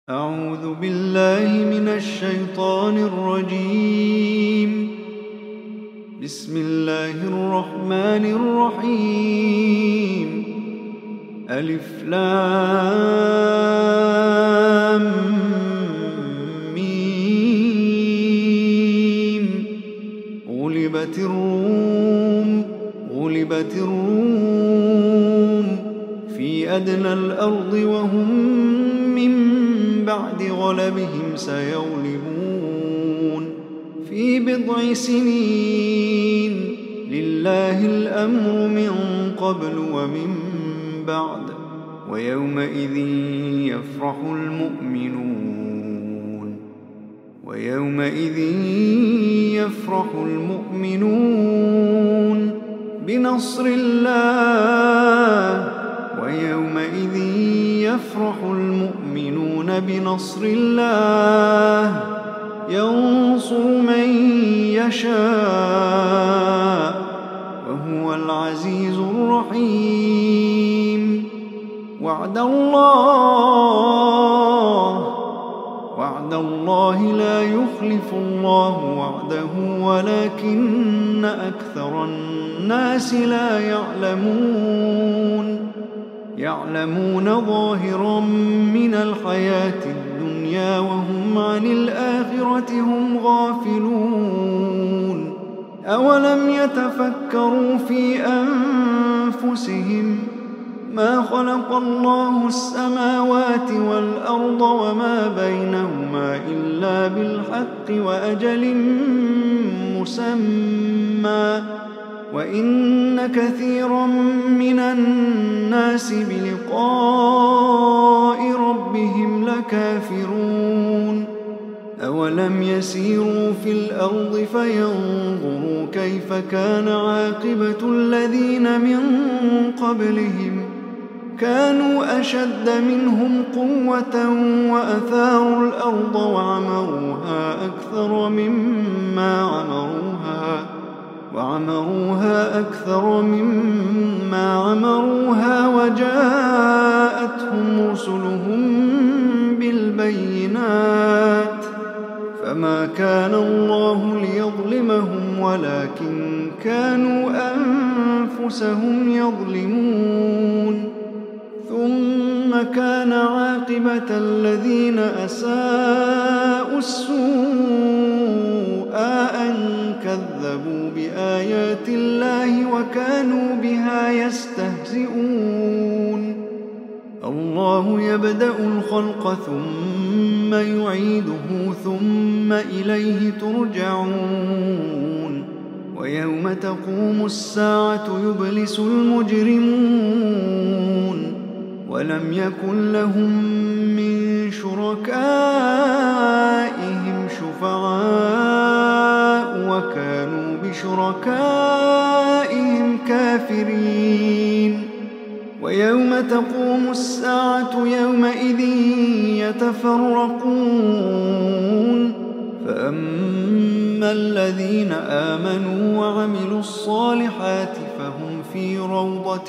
أعوذ بالله من الشيطان الرجيم. بسم الله الرحمن الرحيم. ألف لام ميم. غلبت الروم في أدنى الأرض وهم من بعد غلبهم سيغلبون في بضع سنين. لله الأمر من قبل ومن بعد ويومئذ يفرح المؤمنون بنصر الله. ويومئذ يفرح المؤمنون بنصر الله ينصر من يشاء وهو العزيز الرحيم. وعد الله لا يخلف الله وعده ولكن أكثر الناس لا يعلمون ظاهرا من الحياة الدنيا وهم عن الآخرة هم غافلون. أولم يتفكروا في أنفسهم ما خلق الله السماوات والأرض وما بينهما إلا بالحق وأجل مسمى وإن كثيرا من الناس بلقاء ربهم لكافرون. أولم يسيروا في الأرض فينظروا كيف كان عاقبة الذين من قبلهم كانوا أشد منهم قوة وأثاروا الأرض وعمروها أكثر مما عمروها وجاءتهم رسلهم بالبينات فما كان الله ليظلمهم ولكن كانوا أنفسهم يظلمون. ثم كان عاقبة الذين أساءوا السوء أن كذبوا بآيات الله وكانوا بها يستهزئون. الله يبدأ الخلق ثم يعيده ثم إليه ترجعون. ويوم تقوم الساعة يبلس المجرمون ولم يكن لهم من شركائهم شفعاء وكانوا بشركائهم كافرين. ويوم تقوم الساعة يومئذ يتفرقون فأما الذين آمنوا وعملوا الصالحات فهم في روضة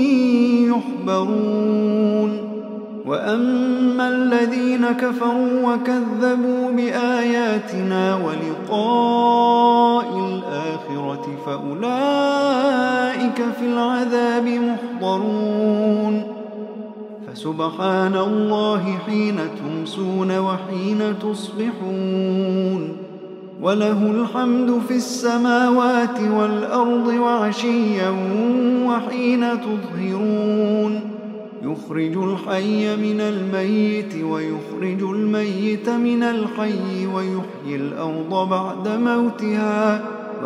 يحبرون. وأما الذين كفروا وكذبوا بآياتنا ولقاء الآخرة فأولئك في العذاب محضرون. فسبحان الله حين تمسون وحين تصبحون وله الحمد في السماوات والأرض وعشيا وحين تظهرون. يخرج الحي من الميت ويخرج الميت من الحي ويحيي الأرض بعد موتها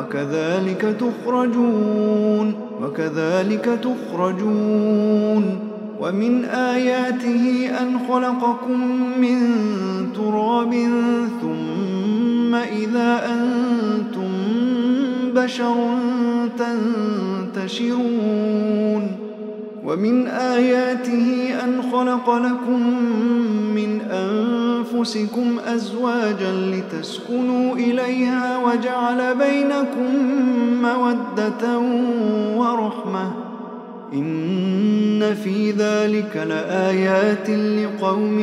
وكذلك تخرجون. ومن آياته أن خلقكم من تراب ثم إذا أنتم بشر تنتشرون. ومن آياته أن خلق لكم من أنفسكم أزواجا لتسكنوا إليها وجعل بينكم مودة ورحمة إن في ذلك لآيات لقوم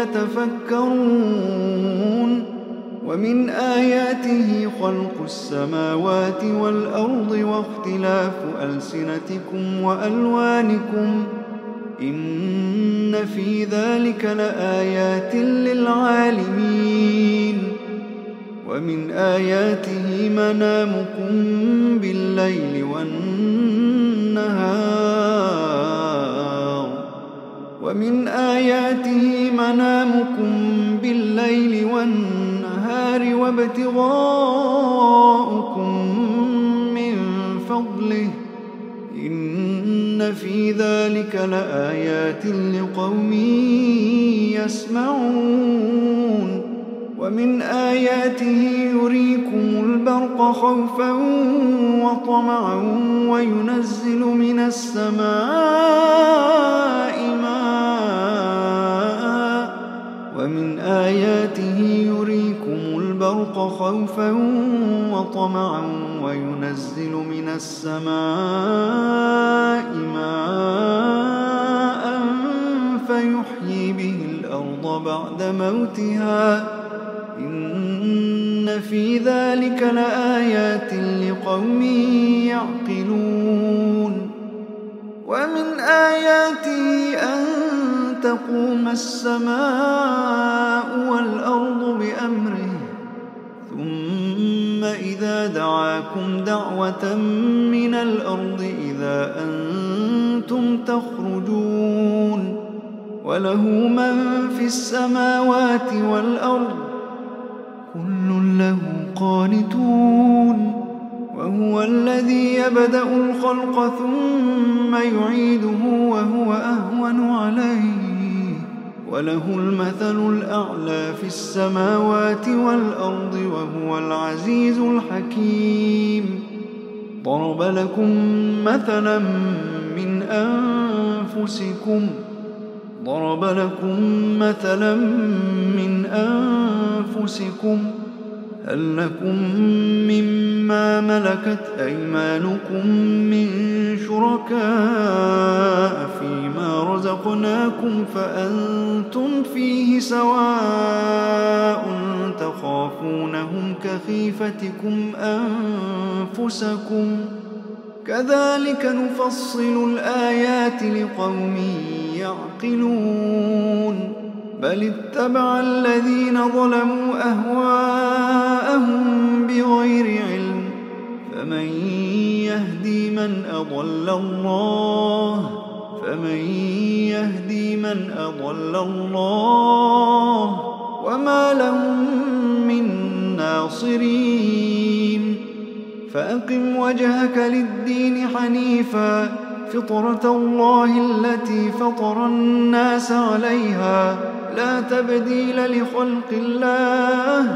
يتفكرون ومن آياته خلق السماوات والأرض واختلاف ألسنتكم وألوانكم إن في ذلك لآيات للعالمين ومن آياته منامكم بالليل والنهار وابتغاؤكم من فضله إن في ذلك لآيات لقوم يسمعون ومن آياته يريكم البرق خوفا وطمعا وينزل من السماء ماء ومن آياته يريكم البرق خوفا وطمعا وينزل من السماء ماء فيحيي به الأرض بعد موتها إن في ذلك لآيات لقوم يعقلون ومن آياته أن تقوم السماء والأرض بأمره ثم إذا دعاكم دعوة من الأرض إذا أنتم تخرجون وله من في السماوات والأرض كل له قانتون وهو الذي يبدأ الخلق ثم يعيده وهو أهون عليه وله المثل الأعلى في السماوات والأرض وهو العزيز الحكيم ضرب لكم مثلا من أنفسكم هل لكم مما ملكت أيمانكم من شركاء فيما رزقناكم فأنتم فيه سواء تخافونهم كخيفتكم أنفسكم كذلك نفصل الآيات لقوم يعقلون بل اتبع الذين ظلموا أهواءهم بغير علم فمن يهدي من أضل الله وما لهم من ناصرين فأقم وجهك للدين حنيفا فطرة الله التي فطر الناس عليها لا تبديل لخلق الله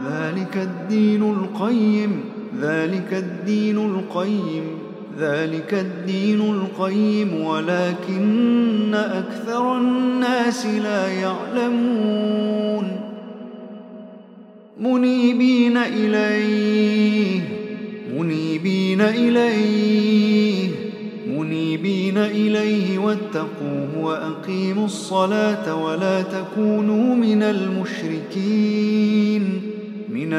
ذلك الدين القيم ولكن أكثر الناس لا يعلمون منيبين إليه واتقوه وأقيموا الصلاة ولا تكونوا من المشركين من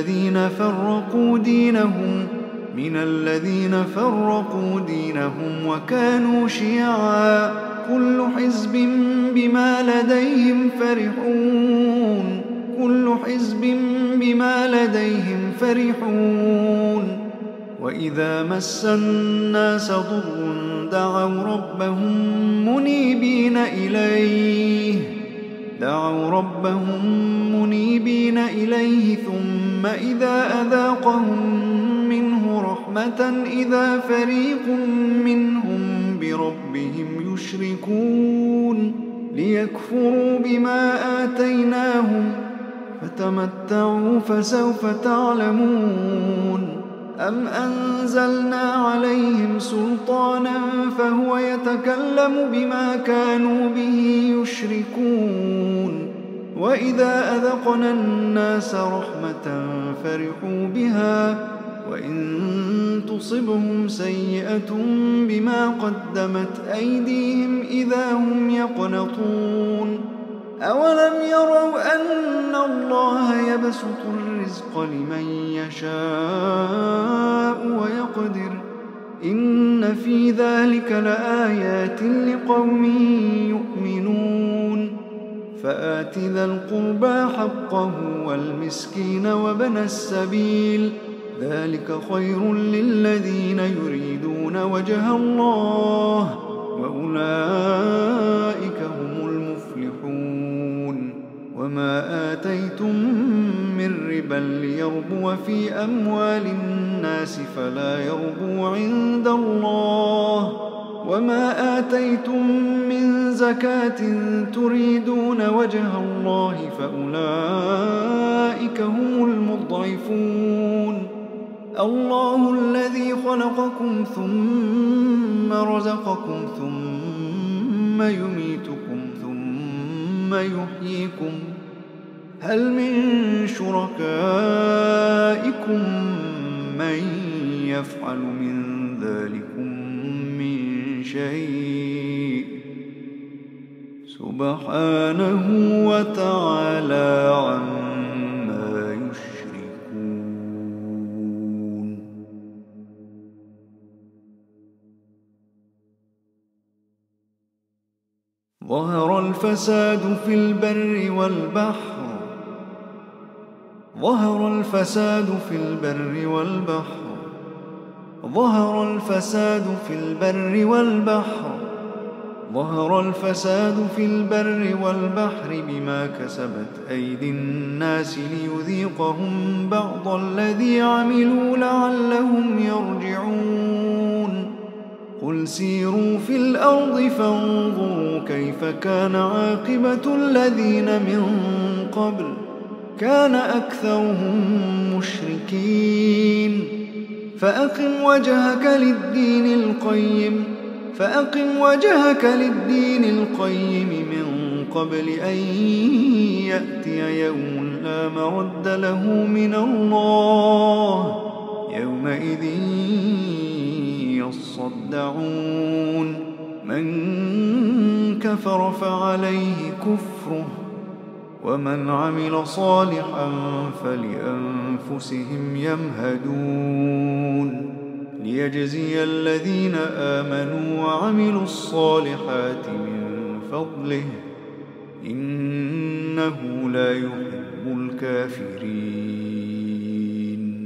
الذين فرقوا دينهم وكانوا شيعا كل حزب بما لديهم فرحون وإذا مس الناس ضر دعوا ربهم منيبين إليه ثم إذا أذاقهم منه رحمة إذا فريق منهم بربهم يشركون ليكفروا بما آتيناهم فتمتعوا فسوف تعلمون أم أنزلنا عليهم سلطانا فهو يتكلم بما كانوا به يشركون وإذا أذقنا الناس رحمة فرحوا بها وإن تصبهم سيئة بما قدمت أيديهم إذا هم يقنطون أولم يروا أن الله يبسط الرزق لمن يشاء ويقدر إن في ذلك لآيات لقوم يؤمنون فآت ذا القربى حقه والمسكين وابن السبيل ذلك خير للذين يريدون وجه الله وأولئك هم المفلحون وما آتيتم من ربا ليربو في أموال الناس فلا يربو عند الله وما آتيتم من زكاة تريدون وجه الله فأولئك هم المضعفون الله الذي خلقكم ثم رزقكم ثم يميتكم ثم يحييكم هل من شركائكم من يفعل من ذلكم من شيء سبحانه وتعالى عما يشركون ظهر الفساد في البر والبحر ظهر الفساد في البر والبحر بما كسبت أيدي الناس ليذيقهم بعض الذي عملوا لعلهم يرجعون قل سيروا في الأرض فانظروا كيف كان عاقبة الذين من قبل كان أكثرهم مشركين فأقم وجهك للدين القيم من قبل أن يأتي يوم لا مرد له من الله يومئذ يصدعون من كفر فعليه كفره ومن عمل صالحا فلأنفسهم يمهدون ليجزي الذين آمنوا وعملوا الصالحات من فضله إنه لا يحب الكافرين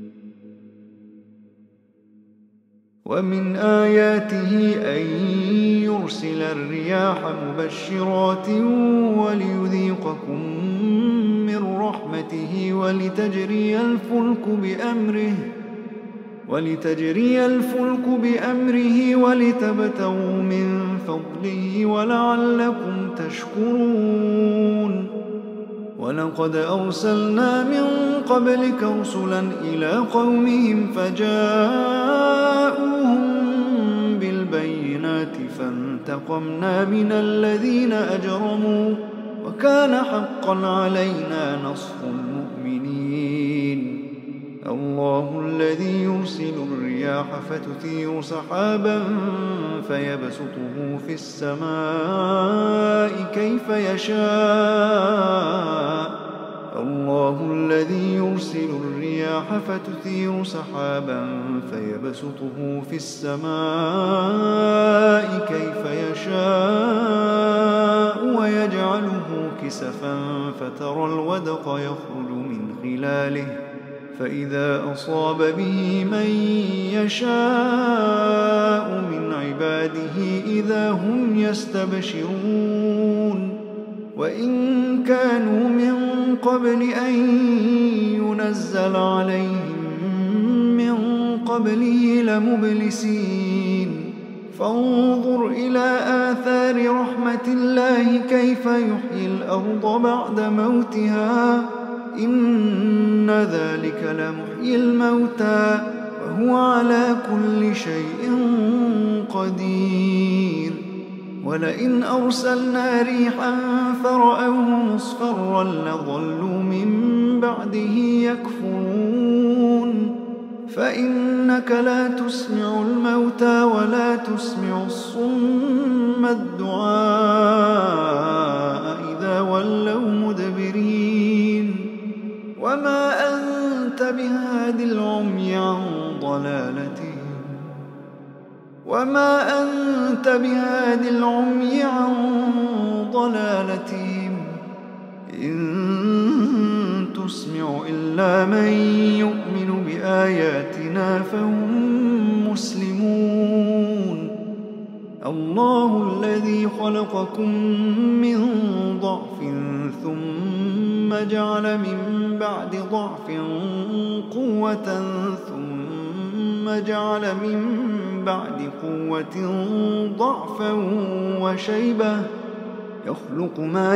ومن آياته أن يرسل الرياح مبشرات وليذيقكم من رحمته ولتجري الفلك بأمره ولتبتغوا من فضله ولعلكم تشكرون ولقد أرسلنا من قبلك رسلا إلى قومهم فجاءوهم بالبينات فانتقمنا من الذين أجرموا وكان حقا علينا نصر المؤمنين الله الذي يرسل الرياح فتثير سحابا فيبسطه في السماء كيف يشاء ويجعله كسفا فترى الودق يخرج من خلاله فإذا أصاب به من يشاء من عباده إذا هم يستبشرون وإن كانوا من قبل أن ينزل عليهم من قبله لمبلسين فانظر إلى آثار رحمة الله كيف يحيي الأرض بعد موتها إن ذلك لمحيي الموتى وهو على كل شيء قدير ولئن أرسلنا ريحا فرأوه مصفرا لظلوا من بعده يكفرون فإنك لا تسمع الموتى ولا تسمع الصم الدعاء إذا ولوا مدبرين وما أنت بهاد العمي عن ضلالتهم إن تسمع إلا من يؤمن بآياتنا فهم مسلمون الله الذي خلقكم من ضعف ثم جعل من بعد ضعف قوة ثم جعل من بعد قوة ضعفا وشيبة يخلق ما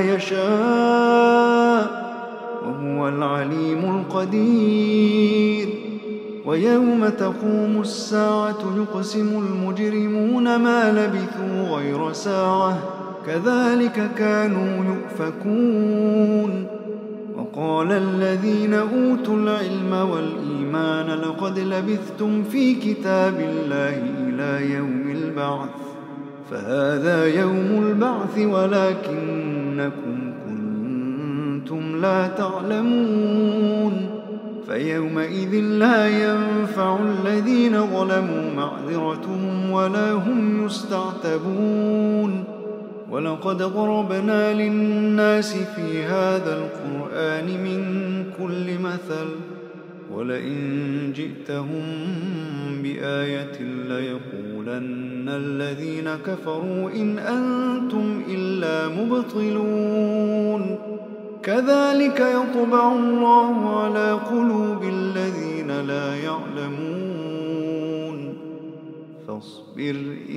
يشاء وهو العليم القدير ويوم تقوم الساعة يقسم المجرمون ما لبثوا غير ساعة كذلك كانوا يؤفكون وقال الذين أوتوا العلم والإيمان لقد لبثتم في كتاب الله إلى يوم البعث فهذا يوم البعث ولكنكم كنتم لا تعلمون فيومئذ لا ينفع الذين ظلموا معذرتهم ولا هم يستعتبون ولقد ضربنا للناس في هذا القرآن من كل مثل ولئن جئتهم بآية ليقولن الذين كفروا إن أنتم إلا مبطلون كذلك يطبع الله على قلوب الذين لا يعلمون فاصبر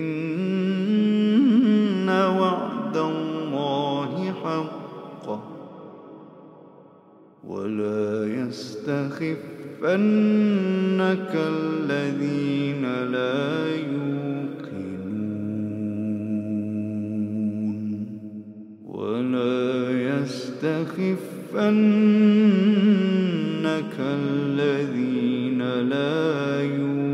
إن وعد الله حق ولا يستخفنك الذين لا يوقنون ولا يستخفنك الذين لا يوقنون